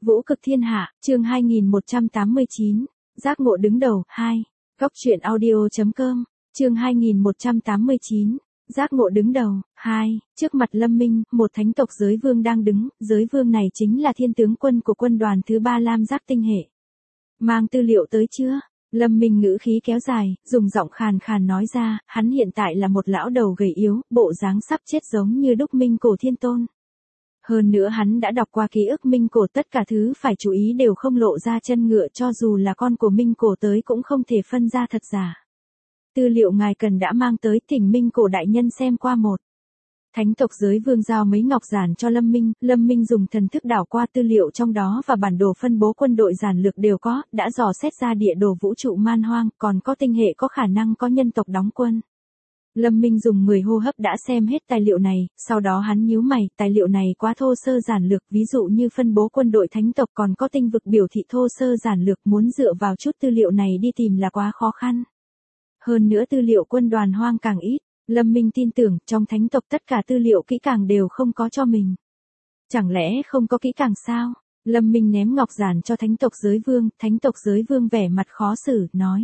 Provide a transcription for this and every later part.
Vũ cực thiên hạ, chương 2189, giác ngộ đứng đầu, 2. Góc truyện audio.com, chương 2189, giác ngộ đứng đầu, 2. Trước mặt Lâm Minh, một thánh tộc giới vương đang đứng, giới vương này chính là thiên tướng quân của quân đoàn thứ 3 Lam Giác tinh hệ. Mang tư liệu tới chưa? Lâm Minh ngữ khí kéo dài, dùng giọng khàn khàn nói ra, hắn hiện tại là một lão đầu gầy yếu, bộ dáng sắp chết giống như đúc Minh Cổ Thiên Tôn. Hơn nữa hắn đã đọc qua ký ức Minh Cổ, tất cả thứ phải chú ý đều không lộ ra chân ngựa, cho dù là con của Minh Cổ tới cũng không thể phân ra thật giả. Tư liệu ngài cần đã mang tới, thỉnh Minh Cổ đại nhân xem qua một. Thánh tộc giới vương giao mấy ngọc giản cho Lâm Minh dùng thần thức đảo qua tư liệu trong đó và bản đồ phân bố quân đội giản lược đều có, đã dò xét ra địa đồ vũ trụ man hoang, còn có tinh hệ có khả năng có nhân tộc đóng quân. Lâm Minh dùng 10 hô hấp đã xem hết tài liệu này, sau đó hắn nhíu mày, tài liệu này quá thô sơ giản lược, ví dụ như phân bố quân đội thánh tộc còn có tinh vực biểu thị thô sơ giản lược, muốn dựa vào chút tư liệu này đi tìm là quá khó khăn. Hơn nữa tư liệu quân đoàn hoang càng ít, Lâm Minh tin tưởng trong thánh tộc tất cả tư liệu kỹ càng đều không có cho mình. Chẳng lẽ không có kỹ càng sao? Lâm Minh ném ngọc giản cho thánh tộc giới vương vẻ mặt khó xử, nói.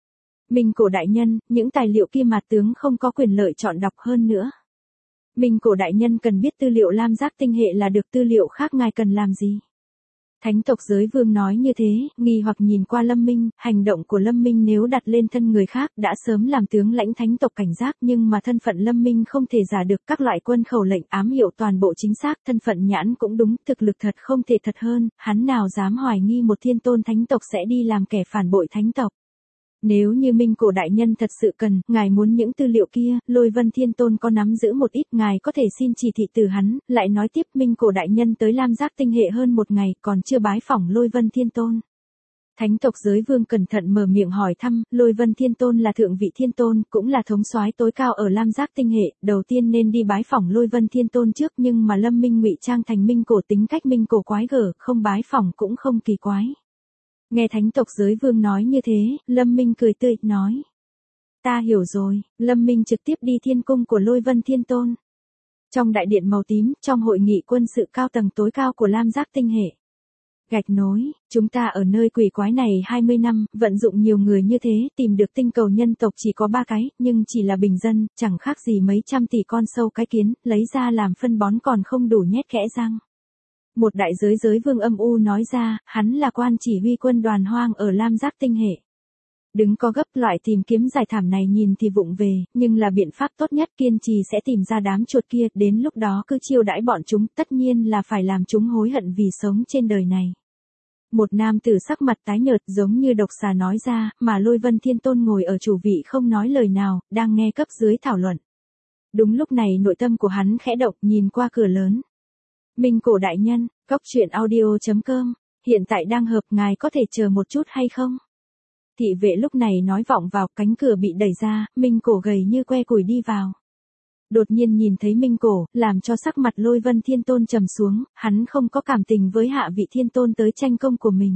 Minh Cổ đại nhân, những tài liệu kia mà tướng không có quyền lợi chọn đọc, hơn nữa. Minh Cổ đại nhân cần biết tư liệu Lam Giác tinh hệ là được, tư liệu khác ngài cần làm gì? Thánh tộc giới vương nói như thế, nghi hoặc nhìn qua Lâm Minh, hành động của Lâm Minh nếu đặt lên thân người khác đã sớm làm tướng lãnh thánh tộc cảnh giác, nhưng mà thân phận Lâm Minh không thể giả được, các loại quân khẩu lệnh ám hiệu toàn bộ chính xác, thân phận nhãn cũng đúng, thực lực thật không thể thật hơn, hắn nào dám hoài nghi một thiên tôn thánh tộc sẽ đi làm kẻ phản bội thánh tộc. Nếu như Minh Cổ đại nhân thật sự cần, ngài muốn những tư liệu kia, Lôi Vân Thiên Tôn có nắm giữ một ít, ngài có thể xin chỉ thị từ hắn. Lại nói tiếp, Minh Cổ đại nhân tới Lam Giác tinh hệ hơn một ngày, còn chưa bái phỏng Lôi Vân Thiên Tôn. Thánh tộc giới vương cẩn thận mở miệng hỏi thăm, Lôi Vân Thiên Tôn là thượng vị thiên tôn, cũng là thống soái tối cao ở Lam Giác tinh hệ, đầu tiên nên đi bái phỏng Lôi Vân Thiên Tôn trước, nhưng mà Lâm Minh ngụy trang thành Minh Cổ, tính cách Minh Cổ quái gở, không bái phỏng cũng không kỳ quái. Nghe thánh tộc giới vương nói như thế, Lâm Minh cười tươi, nói. Ta hiểu rồi, Lâm Minh trực tiếp đi thiên cung của Lôi Vân Thiên Tôn. Trong đại điện màu tím, trong hội nghị quân sự cao tầng tối cao của Lam Giác tinh hệ. Gạch nối, chúng ta ở nơi quỷ quái này 20 năm, vận dụng nhiều người như thế, tìm được tinh cầu nhân tộc chỉ có 3 cái, nhưng chỉ là bình dân, chẳng khác gì mấy trăm tỷ con sâu cái kiến, lấy ra làm phân bón còn không đủ nhét kẽ răng. Một đại giới vương âm u nói ra, hắn là quan chỉ huy quân đoàn hoang ở Lam Giác tinh hệ. Đứng có gấp, loại tìm kiếm giải thảm này nhìn thì vụng về, nhưng là biện pháp tốt nhất, kiên trì sẽ tìm ra đám chuột kia, đến lúc đó cứ chiêu đãi bọn chúng, tất nhiên là phải làm chúng hối hận vì sống trên đời này. Một nam tử sắc mặt tái nhợt giống như độc xà nói ra, mà Lôi Vân Thiên Tôn ngồi ở chủ vị không nói lời nào, đang nghe cấp dưới thảo luận. Đúng lúc này nội tâm của hắn khẽ động, nhìn qua cửa lớn. Minh Cổ đại nhân, góc truyện audio.com, hiện tại đang họp, ngài có thể chờ một chút hay không? Thị vệ lúc này nói vọng vào, cánh cửa bị đẩy ra, Minh Cổ gầy như que củi đi vào. Đột nhiên nhìn thấy Minh Cổ, làm cho sắc mặt Lôi Vân Thiên Tôn trầm xuống, hắn không có cảm tình với hạ vị thiên tôn tới tranh công của mình.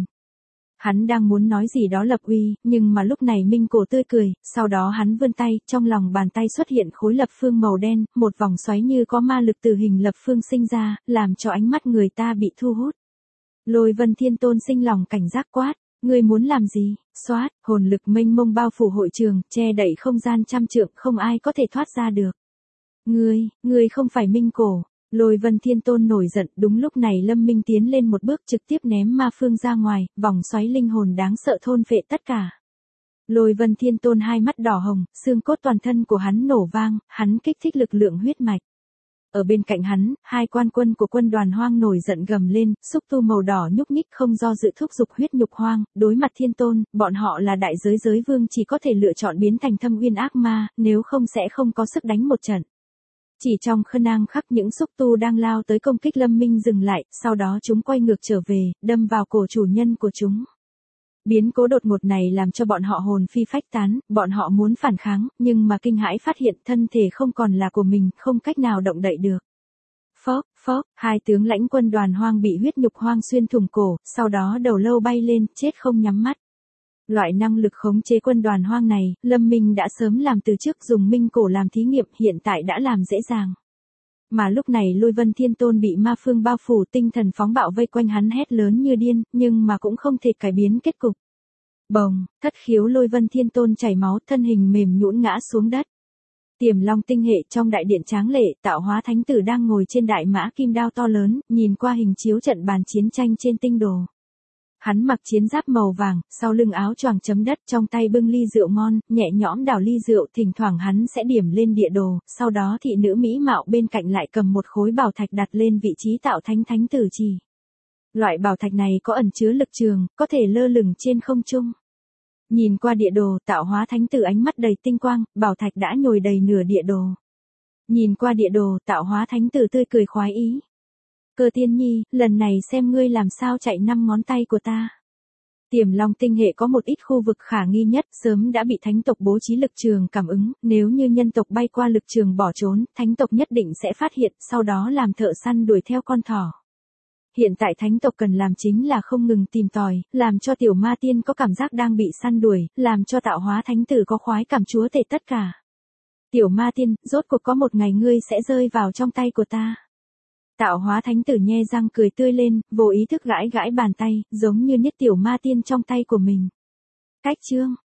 Hắn đang muốn nói gì đó lập uy, nhưng mà lúc này Minh Cổ tươi cười, sau đó hắn vươn tay, trong lòng bàn tay xuất hiện khối lập phương màu đen, một vòng xoáy như có ma lực từ hình lập phương sinh ra, làm cho ánh mắt người ta bị thu hút. Lôi Vân Thiên Tôn sinh lòng cảnh giác quát, ngươi muốn làm gì? Xoát, hồn lực mênh mông bao phủ hội trường, che đậy không gian trăm trượng, không ai có thể thoát ra được. Ngươi không phải Minh Cổ. Lôi Vân Thiên Tôn nổi giận, đúng lúc này Lâm Minh tiến lên một bước trực tiếp ném ma phương ra ngoài, vòng xoáy linh hồn đáng sợ thôn phệ tất cả. Lôi Vân Thiên Tôn hai mắt đỏ hồng, xương cốt toàn thân của hắn nổ vang, hắn kích thích lực lượng huyết mạch. Ở bên cạnh hắn, hai quan quân của quân đoàn hoang nổi giận gầm lên, xúc tu màu đỏ nhúc nhích không do dự thúc giục huyết nhục hoang, đối mặt Thiên Tôn, bọn họ là đại giới vương chỉ có thể lựa chọn biến thành thâm uyên ác ma, nếu không sẽ không có sức đánh một trận. Chỉ trong khơ nang khắc, những xúc tu đang lao tới công kích Lâm Minh dừng lại, sau đó chúng quay ngược trở về, đâm vào cổ chủ nhân của chúng. Biến cố đột ngột này làm cho bọn họ hồn phi phách tán, bọn họ muốn phản kháng, nhưng mà kinh hãi phát hiện thân thể không còn là của mình, không cách nào động đậy được. Phốc, hai tướng lãnh quân đoàn hoang bị huyết nhục hoang xuyên thủng cổ, sau đó đầu lâu bay lên, chết không nhắm mắt. Loại năng lực khống chế quân đoàn hoang này, Lâm Minh đã sớm làm từ trước, dùng Minh Cổ làm thí nghiệm, hiện tại đã làm dễ dàng. Mà lúc này Lôi Vân Thiên Tôn bị ma phương bao phủ, tinh thần phóng bạo vây quanh hắn hét lớn như điên, nhưng mà cũng không thể cải biến kết cục. Bồng, thất khiếu Lôi Vân Thiên Tôn chảy máu, thân hình mềm nhũn ngã xuống đất. Tiềm Long tinh hệ trong đại điện tráng lệ, Tạo Hóa Thánh Tử đang ngồi trên đại mã kim đao to lớn, nhìn qua hình chiếu trận bàn chiến tranh trên tinh đồ. Hắn mặc chiến giáp màu vàng, sau lưng áo choàng chấm đất, trong tay bưng ly rượu ngon, nhẹ nhõm đảo ly rượu, thỉnh thoảng hắn sẽ điểm lên địa đồ, sau đó thị nữ mỹ mạo bên cạnh lại cầm một khối bảo thạch đặt lên vị trí tạo thánh thánh tử chỉ. Loại bảo thạch này có ẩn chứa lực trường, có thể lơ lửng trên không trung. Nhìn qua địa đồ, Tạo Hóa Thánh Tử ánh mắt đầy tinh quang, bảo thạch đã nhồi đầy nửa địa đồ. Nhìn qua địa đồ, Tạo Hóa Thánh Tử tươi cười khoái ý. Cơ Tiên Nhi, lần này xem ngươi làm sao chạy 5 ngón tay của ta. Tiềm Long tinh hệ có một ít khu vực khả nghi nhất, sớm đã bị thánh tộc bố trí lực trường cảm ứng, nếu như nhân tộc bay qua lực trường bỏ trốn, thánh tộc nhất định sẽ phát hiện, sau đó làm thợ săn đuổi theo con thỏ. Hiện tại thánh tộc cần làm chính là không ngừng tìm tòi, làm cho tiểu ma tiên có cảm giác đang bị săn đuổi, làm cho Tạo Hóa Thánh Tử có khoái cảm chúa tể tất cả. Tiểu ma tiên, rốt cuộc có một ngày ngươi sẽ rơi vào trong tay của ta. Tạo Hóa Thánh Tử nhe răng cười tươi lên, vô ý thức gãi gãi bàn tay, giống như niết tiểu ma tiên trong tay của mình. Cách chương